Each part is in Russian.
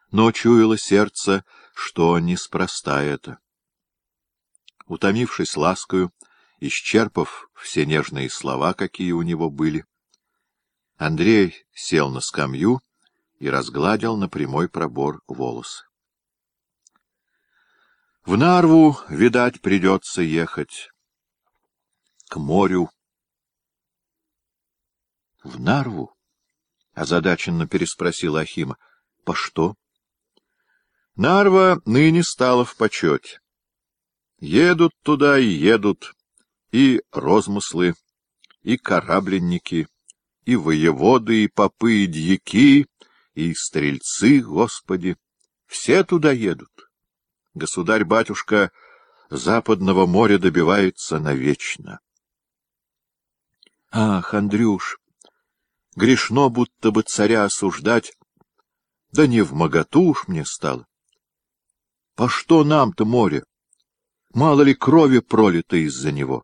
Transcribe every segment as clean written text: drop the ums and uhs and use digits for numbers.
но чуяло сердце, что неспроста это. Утомившись ласкою, исчерпав все нежные слова, какие у него были, Андрей сел на скамью и разгладил на прямой пробор волосы. В Нарву, видать, придется ехать. К морю. — В Нарву? — озадаченно переспросила Ахима. — По что? Нарва ныне стала в почете. Едут туда и едут и розмыслы, и корабленники, и воеводы, и попы, и дьяки, и стрельцы, Господи. Все туда едут. Государь-батюшка Западного моря добивается навечно. Ах, Андрюш, грешно будто бы царя осуждать, да не вмоготу уж мне стало. По что нам-то море? Мало ли крови пролито из-за него?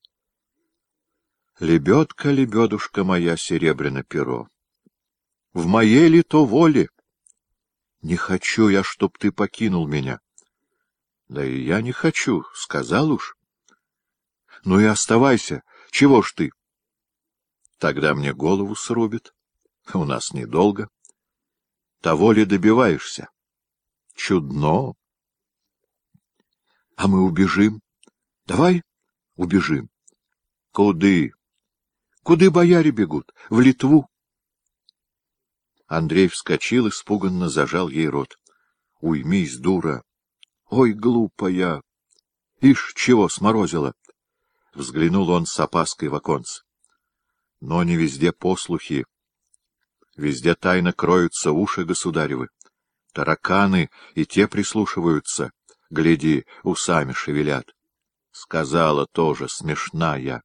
Лебедка, лебедушка моя, серебряное перо, в моей ли то воле? Не хочу я, чтоб ты покинул меня. Да и я не хочу, сказал уж. Ну и оставайся, чего ж ты? Тогда мне голову срубит. У нас недолго. Того ли добиваешься? Чудно. А мы убежим. Давай убежим. Куды? Куды бояре бегут? В Литву. Андрей вскочил, испуганно зажал ей рот. Уймись, дура. Ой, глупая! Ишь, чего сморозила! Взглянул он с опаской в оконце. Но не везде послухи. Везде тайно кроются уши государевы. Тараканы и те прислушиваются. Гляди, усами шевелят. Сказала тоже, смешная.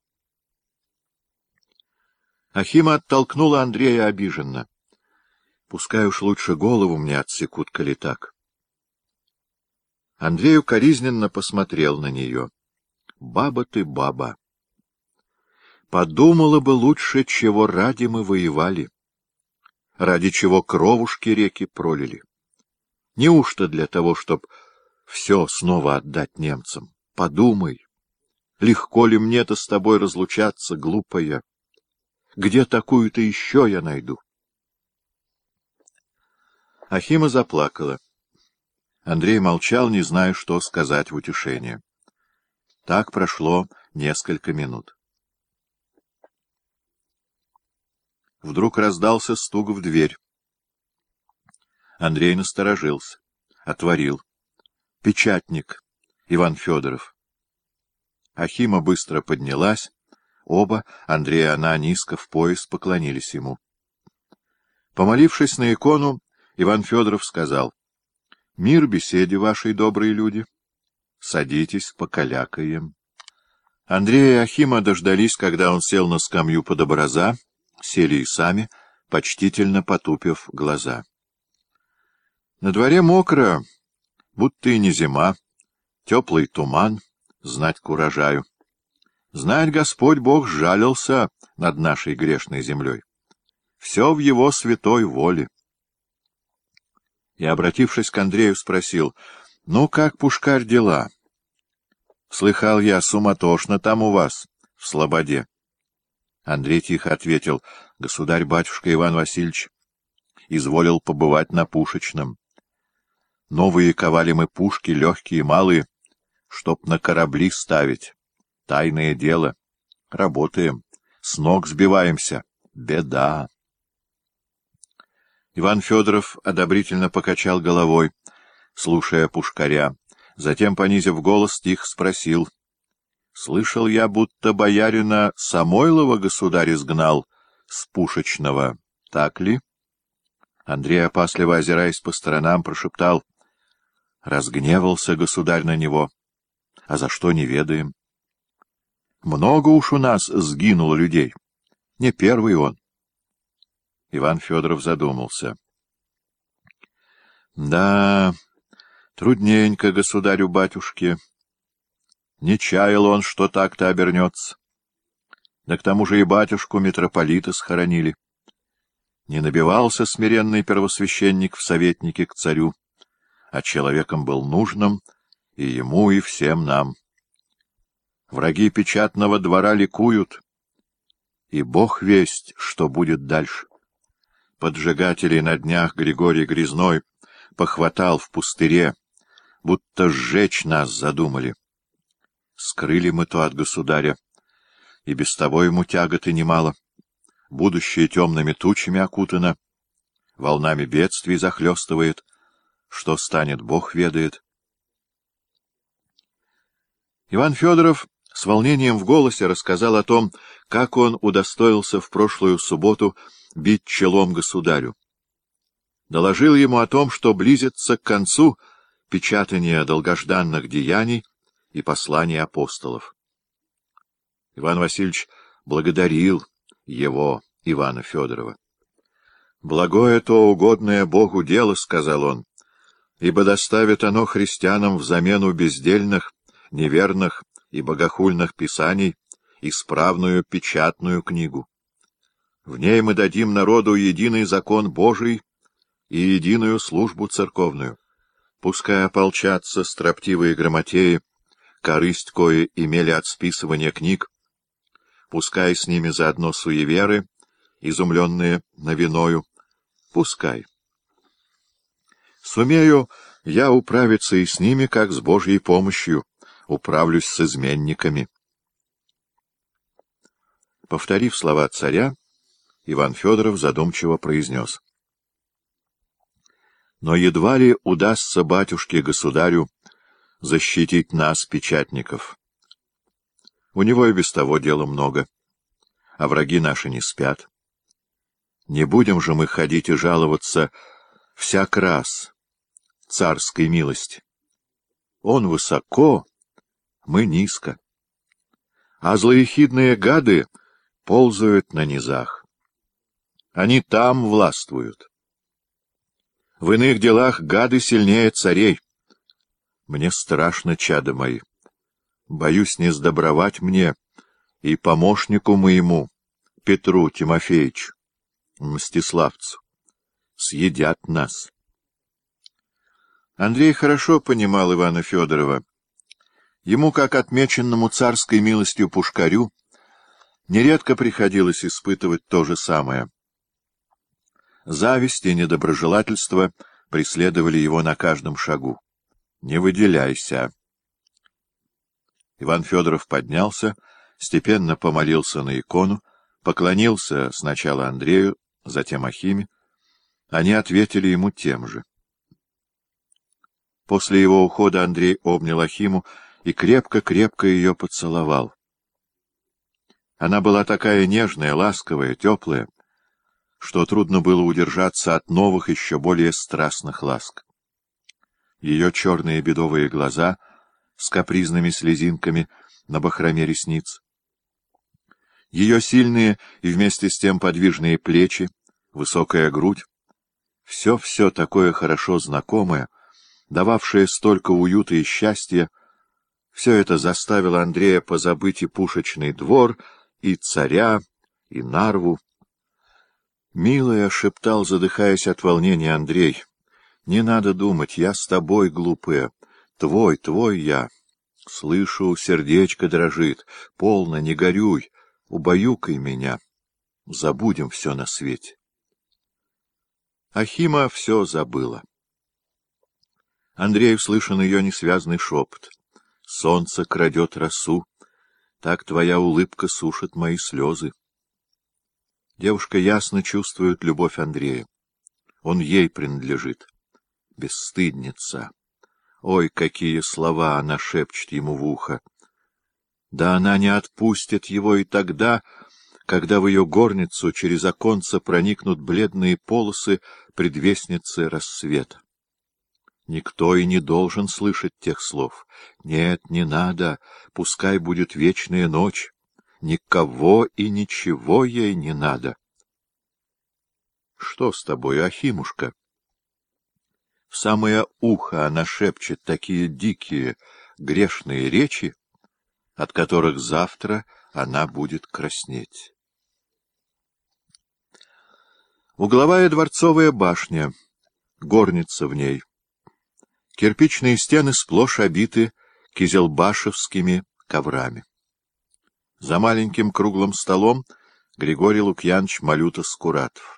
Ахима оттолкнула Андрея обиженно. Пускай уж лучше голову мне отсекут, коли так. Андрей укоризненно посмотрел на нее. Баба ты, баба. Подумала бы лучше, чего ради мы воевали. Ради чего кровушки реки пролили. Неужто для того, чтоб все снова отдать немцам? Подумай, легко ли мне-то с тобой разлучаться, глупая? Где такую-то еще я найду? Ахима заплакала. Андрей молчал, не зная, что сказать в утешение. Так прошло несколько минут. Вдруг раздался стук в дверь. Андрей насторожился. Отворил. Печатник Иван Федоров. Ахима быстро поднялась. Оба, Андрей и она, низко в пояс поклонились ему. Помолившись на икону, Иван Федоров сказал: — Мир беседе вашей, добрые люди. Садитесь, покалякаем. Андрей и Ахима дождались, когда он сел на скамью под образа, сели и сами, почтительно потупив глаза. На дворе мокро, будто и не зима, теплый туман, знать к урожаю. Знать, Господь Бог сжалился над нашей грешной землей. Все в Его святой воле. И, обратившись к Андрею, спросил: — Ну, как, Пушкарь, дела? Слыхал я, суматошно там у вас, в Слободе. Андрей тихо ответил: — Государь-батюшка Иван Васильевич изволил побывать на Пушечном. Новые ковали мы пушки, легкие и малые, чтоб на корабли ставить. Тайное дело. Работаем. С ног сбиваемся. Беда. Иван Федоров одобрительно покачал головой, слушая Пушкаря. Затем, понизив голос, тихо спросил: — Слышал я, будто боярина Самойлова государь изгнал с Пушечного. Так ли? Андрей, опасливо озираясь по сторонам, прошептал: — Разгневался государь на него. А за что, не ведаем. Много уж у нас сгинуло людей. Не первый он. Иван Федоров задумался. — Да, трудненько государю-батюшке. Не чаял он, что так-то обернется. Да к тому же и батюшку митрополита схоронили. Не набивался смиренный первосвященник в советники к царю, а человеком был нужным и ему, и всем нам. Враги печатного двора ликуют, и Бог весть, что будет дальше. Поджигателей на днях Григорий Грязной похватал в пустыре, будто сжечь нас задумали. Скрыли мы то от государя, и без того ему тяготы немало. Будущее темными тучами окутано, волнами бедствий захлестывает. Что станет, Бог ведает. Иван Федоров с волнением в голосе рассказал о том, как он удостоился в прошлую субботу бить челом государю. Доложил ему о том, что близится к концу печатание долгожданных деяний и посланий апостолов. Иван Васильевич благодарил его, Ивана Федорова. «Благое то угодное Богу дело, — сказал он, — ибо доставит оно христианам взамену бездельных, неверных и богохульных писаний исправную печатную книгу. В ней мы дадим народу единый закон Божий и единую службу церковную. Пускай ополчатся строптивые грамотеи, корысть кое имели от списывания книг, пускай с ними заодно суеверы, изумленные новиною, пускай. Сумею я управиться и с ними, как с Божьей помощью, управлюсь с изменниками». Повторив слова царя, Иван Федоров задумчиво произнес: «Но едва ли удастся батюшке-государю защитить нас, печатников. У него и без того дела много, а враги наши не спят. Не будем же мы ходить и жаловаться всяк раз царской милости. Он высоко, мы низко, а злоехидные гады ползают на низах. Они там властвуют. В иных делах гады сильнее царей. Мне страшно, чада мои. Боюсь не сдобровать мне и помощнику моему, Петру Тимофеевичу, Мстиславцу. Съедят нас». Андрей хорошо понимал Ивана Федорова. Ему, как отмеченному царской милостью пушкарю, нередко приходилось испытывать то же самое. Зависть и недоброжелательство преследовали его на каждом шагу. «Не выделяйся». Иван Федоров поднялся, степенно помолился на икону, поклонился сначала Андрею, затем Ахиме. Они ответили ему тем же. После его ухода Андрей обнял Ахиму и крепко-крепко ее поцеловал. Она была такая нежная, ласковая, теплая, что трудно было удержаться от новых, еще более страстных ласк. Ее черные бедовые глаза с капризными слезинками на бахроме ресниц, ее сильные и вместе с тем подвижные плечи, высокая грудь, все такое хорошо знакомое, дававшее столько уюта и счастья, все это заставило Андрея позабыть и пушечный двор, и царя, и Нарву. «Милая», — шептал, задыхаясь от волнения, Андрей, — «не надо думать, я с тобой, глупая, твой я. Слышу, сердечко дрожит, полно, не горюй, убаюкай меня, забудем все на свете». Ахима все забыла. Андрей услышан ее несвязный шепот: «Солнце крадет росу, так твоя улыбка сушит мои слезы». Девушка ясно чувствует любовь Андрея. Он ей принадлежит. Бесстыдница! Ой, какие слова она шепчет ему в ухо! Да она не отпустит его и тогда, когда в ее горницу через оконце проникнут бледные полосы предвестницы рассвета. Никто и не должен слышать тех слов. Нет, не надо, пускай будет вечная ночь. Никого и ничего ей не надо. Что с тобой, Ахимушка? В самое ухо она шепчет такие дикие, грешные речи, от которых завтра она будет краснеть. Угловая дворцовая башня, горница в ней. Кирпичные стены сплошь обиты кизелбашевскими коврами. За маленьким круглым столом Григорий Лукьянович Малюта-Скуратов.